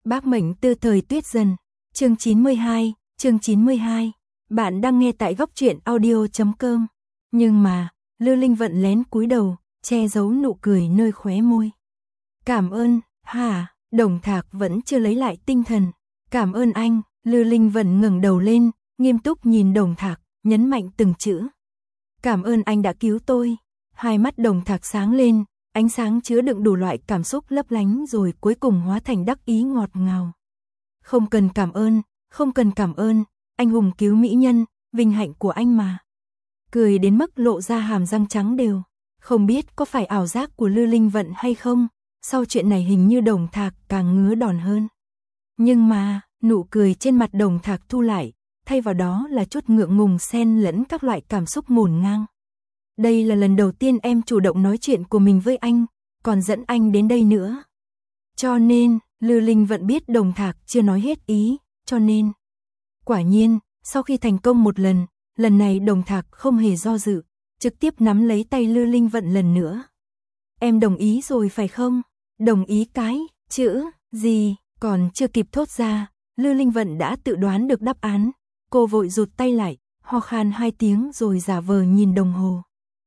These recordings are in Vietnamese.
Bác mệnh tư thời Tuyết Dần, chương 92, chương 92. Bạn đang nghe tại góc truyện audio.com. Nhưng mà, Lư Linh Vận lén cúi đầu, che giấu nụ cười nơi khóe môi. Cảm ơn, hả? Đồng Thạc vẫn chưa lấy lại tinh thần. Cảm ơn anh. Lư Linh Vận ngẩng đầu lên, nghiêm túc nhìn Đồng Thạc, nhấn mạnh từng chữ. Cảm ơn anh đã cứu tôi. Hai mắt Đồng Thạc sáng lên, ánh sáng chứa đựng đủ loại cảm xúc lấp lánh rồi cuối cùng hóa thành đắc ý ngọt ngào. Không cần cảm ơn, không cần cảm ơn, anh hùng cứu mỹ nhân, vinh hạnh của anh mà. Cười đến mức lộ ra hàm răng trắng đều. Không biết có phải ảo giác của Lư Linh Vận hay không, sau chuyện này hình như Đồng Thạc càng ngứa đòn hơn. Nhưng mà, nụ cười trên mặt Đồng Thạc thu lại, thay vào đó là chút ngượng ngùng xen lẫn các loại cảm xúc ngổn ngang. Đây là lần đầu tiên em chủ động nói chuyện của mình với anh, còn dẫn anh đến đây nữa. Cho nên, Lư Linh Vận biết Đồng Thạc chưa nói hết ý, cho nên. Quả nhiên, sau khi thành công một lần này Đồng Thạc không hề do dự, trực tiếp nắm lấy tay Lư Linh Vận lần nữa. Em đồng ý rồi phải không? Đồng ý cái, chữ, gì, còn chưa kịp thốt ra, Lư Linh Vận đã tự đoán được đáp án. Cô vội rụt tay lại, ho khan 2 tiếng rồi giả vờ nhìn đồng hồ.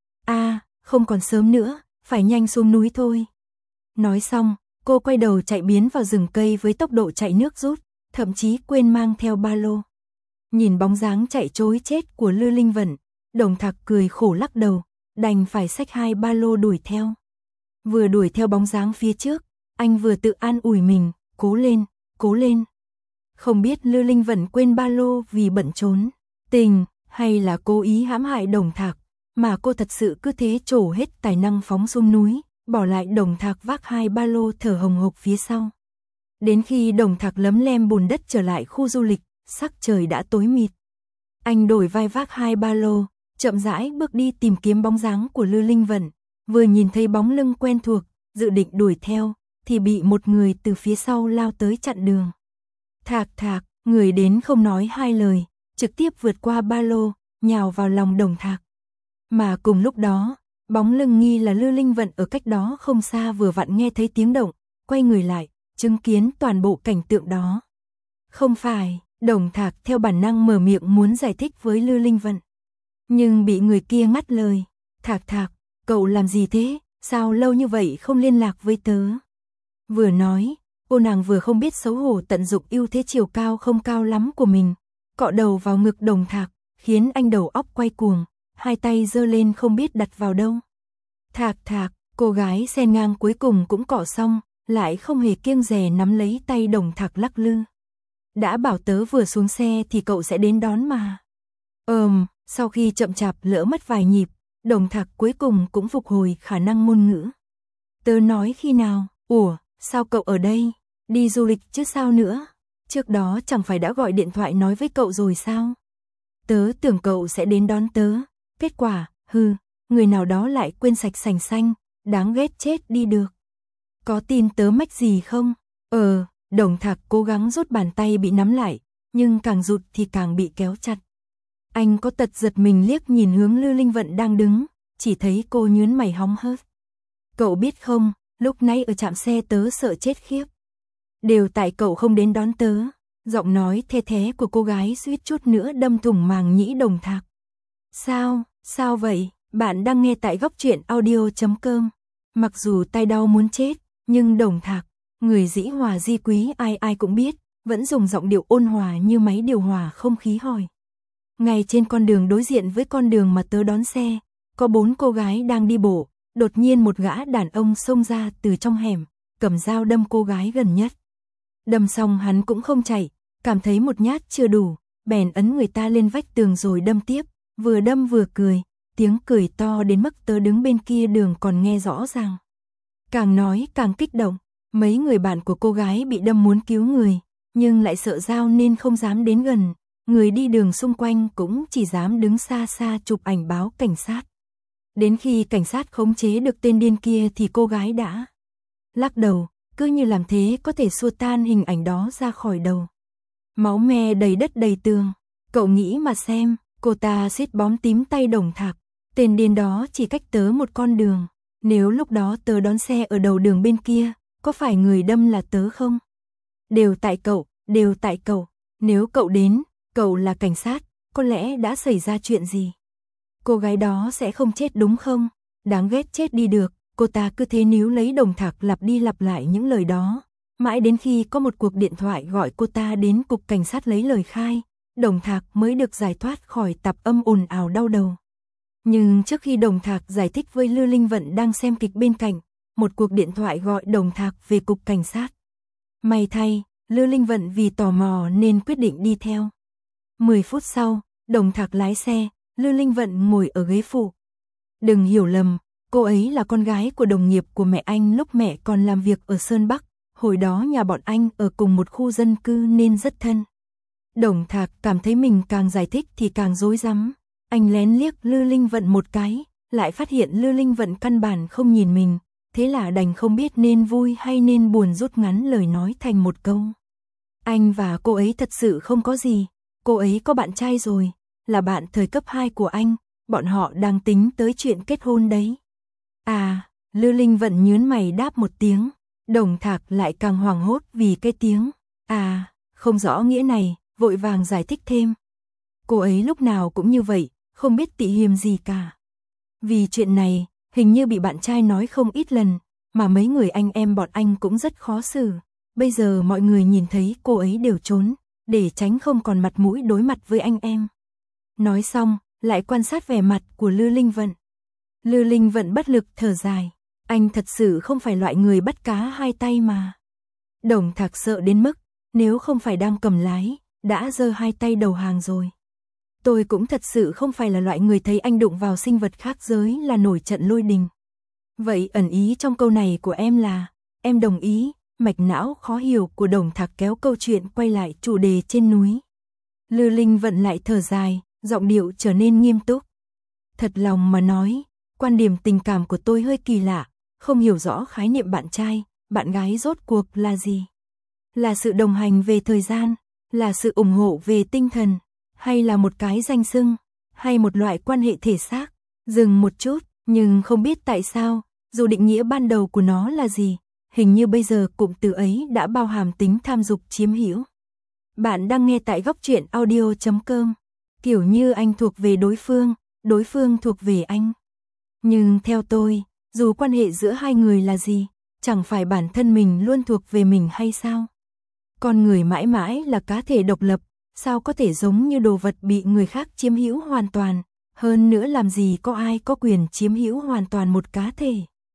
Không còn sớm nữa, phải nhanh xuống núi thôi. Nói xong, cô quay đầu chạy biến vào rừng cây với tốc độ chạy nước rút, thậm chí quên mang theo ba lô. Nhìn bóng dáng chạy trối chết của Lư Linh Vận, Đồng Thạc cười khổ lắc đầu, đành phải xách 2 ba lô đuổi theo. Vừa đuổi theo bóng dáng phía trước, anh vừa tự an ủi mình, cố lên, cố lên. Không biết Lư Linh Vận quên ba lô vì bận trốn tình, hay là cố ý hãm hại Đồng Thạc, mà cô thật sự cứ thế trổ hết tài năng phóng xuống núi, bỏ lại Đồng Thạc vác 2 ba lô thở hồng hộc phía sau. Đến khi Đồng Thạc lấm lem bùn đất trở lại khu du lịch, sắc trời đã tối mịt. Anh đổi vai vác 2 ba lô, chậm rãi bước đi tìm kiếm bóng dáng của Lư Linh Vận, vừa nhìn thấy bóng lưng quen thuộc, dự định đuổi theo, thì bị một người từ phía sau lao tới chặn đường. Thạc, người đến không nói hai lời, trực tiếp vượt qua ba lô, nhào vào lòng Đồng Thạc. Mà cùng lúc đó, bóng lưng nghi là Lư Linh Vận ở cách đó không xa vừa vặn nghe thấy tiếng động, quay người lại, chứng kiến toàn bộ cảnh tượng đó. Không phải, Đồng Thạc theo bản năng mở miệng muốn giải thích với Lư Linh Vận. Nhưng bị người kia ngắt lời. Thạc, cậu làm gì thế? Sao lâu như vậy không liên lạc với tớ? Vừa nói, cô nàng vừa không biết xấu hổ tận dụng ưu thế chiều cao không cao lắm của mình, cọ đầu vào ngực Đồng Thạc, khiến anh đầu óc quay cuồng, hai tay giơ lên không biết đặt vào đâu. Thạc, cô gái xen ngang cuối cùng cũng cọ xong, lại không hề kiêng dè nắm lấy tay Đồng Thạc lắc lư. Đã bảo tớ vừa xuống xe thì cậu sẽ đến đón mà. Sau khi chậm chạp lỡ mất vài nhịp, Đồng Thạc cuối cùng cũng phục hồi khả năng ngôn ngữ. Tớ nói khi nào? Sao cậu ở đây? Đi du lịch chứ sao nữa? Trước đó chẳng phải đã gọi điện thoại nói với cậu rồi sao? Tớ tưởng cậu sẽ đến đón tớ. Kết quả, người nào đó lại quên sạch sành xanh, đáng ghét chết đi được. Có tin tớ mách gì không? Đồng Thạc cố gắng rút bàn tay bị nắm lại, nhưng càng rụt thì càng bị kéo chặt. Anh có tật giật mình liếc nhìn hướng Lư Linh Vận đang đứng, chỉ thấy cô nhướng mày hóng hớt. Cậu biết không, lúc nãy ở trạm xe tớ sợ chết khiếp. Đều tại cậu không đến đón tớ. Giọng nói the thé của cô gái suýt chút nữa đâm thủng màng nhĩ Đồng Thạc. Sao vậy? Bạn đang nghe tại góc truyện audio.com. Mặc dù tay đau muốn chết, nhưng Đồng Thạc, người dĩ hòa di quý ai cũng biết, vẫn dùng giọng điệu ôn hòa như máy điều hòa không khí hỏi. Ngay trên con đường đối diện với con đường mà tớ đón xe, có 4 cô gái đang đi bộ, đột nhiên một gã đàn ông xông ra từ trong hẻm, cầm dao đâm cô gái gần nhất. Đâm xong hắn cũng không chạy, cảm thấy một nhát chưa đủ, bèn ấn người ta lên vách tường rồi đâm tiếp, vừa đâm vừa cười, tiếng cười to đến mức tớ đứng bên kia đường còn nghe rõ ràng. Càng nói càng kích động, mấy người bạn của cô gái bị đâm muốn cứu người, nhưng lại sợ dao nên không dám đến gần, người đi đường xung quanh cũng chỉ dám đứng xa xa chụp ảnh báo cảnh sát. Đến khi cảnh sát khống chế được tên điên kia thì cô gái đã lắc đầu, cứ như làm thế có thể xua tan hình ảnh đó ra khỏi đầu. Máu me đầy đất đầy tường, cậu nghĩ mà xem, cô ta siết bóm tím tay Đồng Thạc, tên điên đó chỉ cách tớ một con đường, nếu lúc đó tớ đón xe ở đầu đường bên kia, có phải người đâm là tớ không? Đều tại cậu. Nếu cậu đến, cậu là cảnh sát, có lẽ đã xảy ra chuyện gì? Cô gái đó sẽ không chết đúng không? Đáng ghét chết đi được, cô ta cứ thế níu lấy Đồng Thạc lặp đi lặp lại những lời đó. Mãi đến khi có một cuộc điện thoại gọi cô ta đến cục cảnh sát lấy lời khai, Đồng Thạc mới được giải thoát khỏi tạp âm ồn ào đau đầu. Nhưng trước khi Đồng Thạc giải thích với Lư Linh Vận đang xem kịch bên cạnh, một cuộc điện thoại gọi Đồng Thạc về cục cảnh sát. May thay, Lư Linh Vận vì tò mò nên quyết định đi theo. 10 phút sau, Đồng Thạc lái xe, Lư Linh Vận ngồi ở ghế phụ. Đừng hiểu lầm, cô ấy là con gái của đồng nghiệp của mẹ anh lúc mẹ còn làm việc ở Sơn Bắc, hồi đó nhà bọn anh ở cùng một khu dân cư nên rất thân. Đồng Thạc cảm thấy mình càng giải thích thì càng rối rắm. Anh lén liếc Lư Linh Vận một cái, lại phát hiện Lư Linh Vận căn bản không nhìn mình, thế là đành không biết nên vui hay nên buồn rút ngắn lời nói thành một câu. Anh và cô ấy thật sự không có gì, cô ấy có bạn trai rồi, là bạn thời cấp 2 của anh, bọn họ đang tính tới chuyện kết hôn đấy. À, Lư Linh Vận nhướng mày đáp một tiếng, Đồng Thạc lại càng hoảng hốt vì cái tiếng à, không rõ nghĩa này, vội vàng giải thích thêm. Cô ấy lúc nào cũng như vậy, không biết tị hiềm gì cả. Vì chuyện này, hình như bị bạn trai nói không ít lần, mà mấy người anh em bọn anh cũng rất khó xử. Bây giờ mọi người nhìn thấy cô ấy đều trốn, để tránh không còn mặt mũi đối mặt với anh em. Nói xong, lại quan sát vẻ mặt của Lư Linh Vận. Lư Linh Vận bất lực thở dài, anh thật sự không phải loại người bắt cá hai tay mà. Đồng Thạc sợ đến mức, nếu không phải đang cầm lái, đã giơ hai tay đầu hàng rồi. Tôi cũng thật sự không phải là loại người thấy anh đụng vào sinh vật khác giới là nổi trận lôi đình. Vậy ẩn ý trong câu này của em là, em đồng ý, mạch não khó hiểu của Đồng Thạc kéo câu chuyện quay lại chủ đề trên núi. Lư Linh Vận lại thở dài, giọng điệu trở nên nghiêm túc. Thật lòng mà nói, quan điểm tình cảm của tôi hơi kỳ lạ, không hiểu rõ khái niệm bạn trai, bạn gái rốt cuộc là gì. Là sự đồng hành về thời gian, là sự ủng hộ về tinh thần, hay là một cái danh xưng, hay một loại quan hệ thể xác. Dừng một chút, nhưng không biết tại sao, dù định nghĩa ban đầu của nó là gì, hình như bây giờ cụm từ ấy đã bao hàm tính tham dục chiếm hữu. Bạn đang nghe tại Góc Truyện Audio.com, kiểu như anh thuộc về đối phương thuộc về anh. Nhưng theo tôi, dù quan hệ giữa hai người là gì, chẳng phải bản thân mình luôn thuộc về mình hay sao? Con người mãi mãi là cá thể độc lập, sao có thể giống như đồ vật bị người khác chiếm hữu hoàn toàn, hơn nữa làm gì có ai có quyền chiếm hữu hoàn toàn một cá thể.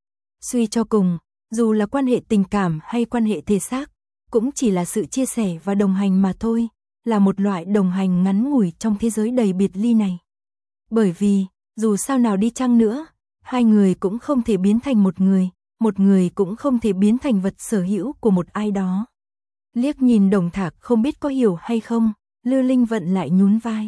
Suy cho cùng, dù là quan hệ tình cảm hay quan hệ thể xác, cũng chỉ là sự chia sẻ và đồng hành mà thôi, là một loại đồng hành ngắn ngủi trong thế giới đầy biệt ly này. Bởi vì, dù sao nào đi chăng nữa, hai người cũng không thể biến thành một người cũng không thể biến thành vật sở hữu của một ai đó. Liếc nhìn Đồng Thạc không biết có hiểu hay không, Lư Linh Vận lại nhún vai.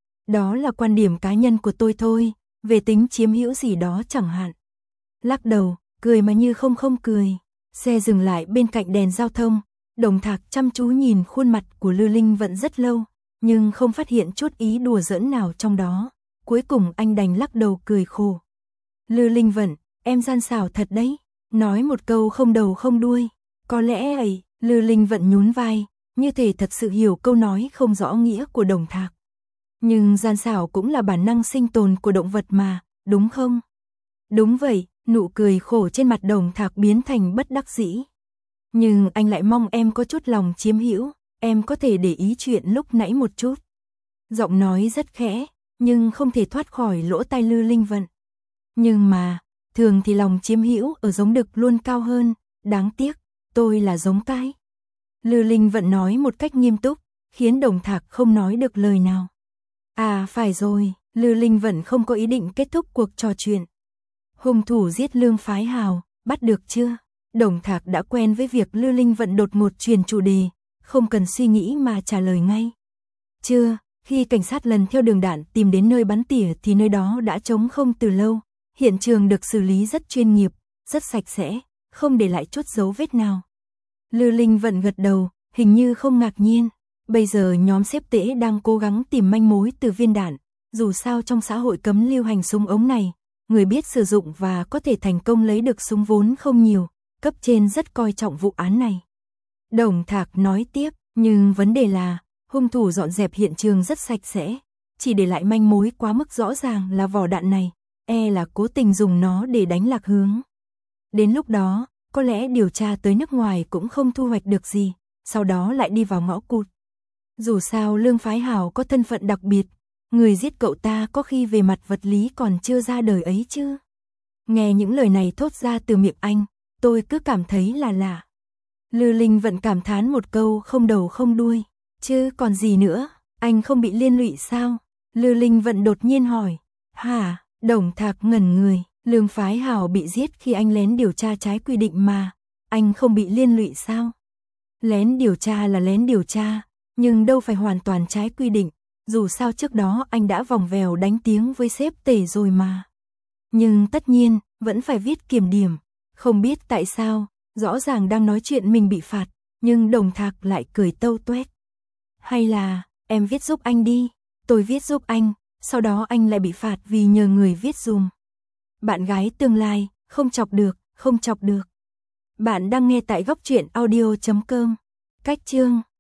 Đó là quan điểm cá nhân của tôi thôi, về tính chiếm hữu gì đó chẳng hạn. Lắc đầu, cười mà như không cười. Xe dừng lại bên cạnh đèn giao thông, Đồng Thạc chăm chú nhìn khuôn mặt của Lư Linh Vận rất lâu, nhưng không phát hiện chút ý đùa giỡn nào trong đó. Cuối cùng anh đành lắc đầu cười khổ. Lư Linh Vận, em gian xảo thật đấy, nói một câu không đầu không đuôi. Có lẽ ấy, Lư Linh Vận nhún vai, như thể thật sự hiểu câu nói không rõ nghĩa của Đồng Thạc. Nhưng gian xảo cũng là bản năng sinh tồn của động vật mà, đúng không? Đúng vậy, nụ cười khổ trên mặt Đồng Thạc biến thành bất đắc dĩ. Nhưng anh lại mong em có chút lòng chiếm hữu, em có thể để ý chuyện lúc nãy một chút. Giọng nói rất khẽ, nhưng không thể thoát khỏi lỗ tai Lư Linh Vận. Nhưng mà, thường thì lòng chiếm hữu ở giống đực luôn cao hơn, đáng tiếc, tôi là giống cái. Lư Linh Vận nói một cách nghiêm túc, khiến Đồng Thạc không nói được lời nào. À phải rồi, Lư Linh Vận không có ý định kết thúc cuộc trò chuyện. Hung thủ giết Lương Phái Hào, bắt được chưa? Đồng Thạc đã quen với việc Lư Linh Vận đột ngột truyền chủ đề, không cần suy nghĩ mà trả lời ngay. Chưa, khi cảnh sát lần theo đường đạn tìm đến nơi bắn tỉa thì nơi đó đã trống không từ lâu. Hiện trường được xử lý rất chuyên nghiệp, rất sạch sẽ, không để lại chút dấu vết nào. Lư Linh Vận gật đầu, hình như không ngạc nhiên. Bây giờ nhóm xếp tễ đang cố gắng tìm manh mối từ viên đạn. Dù sao trong xã hội cấm lưu hành súng ống này, người biết sử dụng và có thể thành công lấy được súng vốn không nhiều. Cấp trên rất coi trọng vụ án này. Đồng Thạc nói tiếp, nhưng vấn đề là, hung thủ dọn dẹp hiện trường rất sạch sẽ, chỉ để lại manh mối quá mức rõ ràng là vỏ đạn này, là cố tình dùng nó để đánh lạc hướng. Đến lúc đó, có lẽ điều tra tới nước ngoài cũng không thu hoạch được gì, sau đó lại đi vào ngõ cụt. Dù sao Lương Phái Hảo có thân phận đặc biệt, người giết cậu ta có khi về mặt vật lý còn chưa ra đời ấy chứ. Nghe những lời này thốt ra từ miệng anh, tôi cứ cảm thấy là lạ. Lư Linh Vận cảm thán một câu không đầu không đuôi, chứ còn gì nữa, anh không bị liên lụy sao? Lư Linh Vận đột nhiên hỏi. Hả? Đồng Thạc ngẩn người, Lương Phái Hảo bị giết khi anh lén điều tra trái quy định mà, anh không bị liên lụy sao? Lén điều tra là lén điều tra, nhưng đâu phải hoàn toàn trái quy định, dù sao trước đó anh đã vòng vèo đánh tiếng với sếp Tề rồi mà. Nhưng tất nhiên, vẫn phải viết kiểm điểm, không biết tại sao, rõ ràng đang nói chuyện mình bị phạt, nhưng Đồng Thạc lại cười tâu tuét. Hay là, em viết giúp anh đi, tôi viết giúp anh, sau đó anh lại bị phạt vì nhờ người viết dùm. Bạn gái tương lai, không chọc được, không chọc được. Bạn đang nghe tại góc truyện audio.com. Cách chương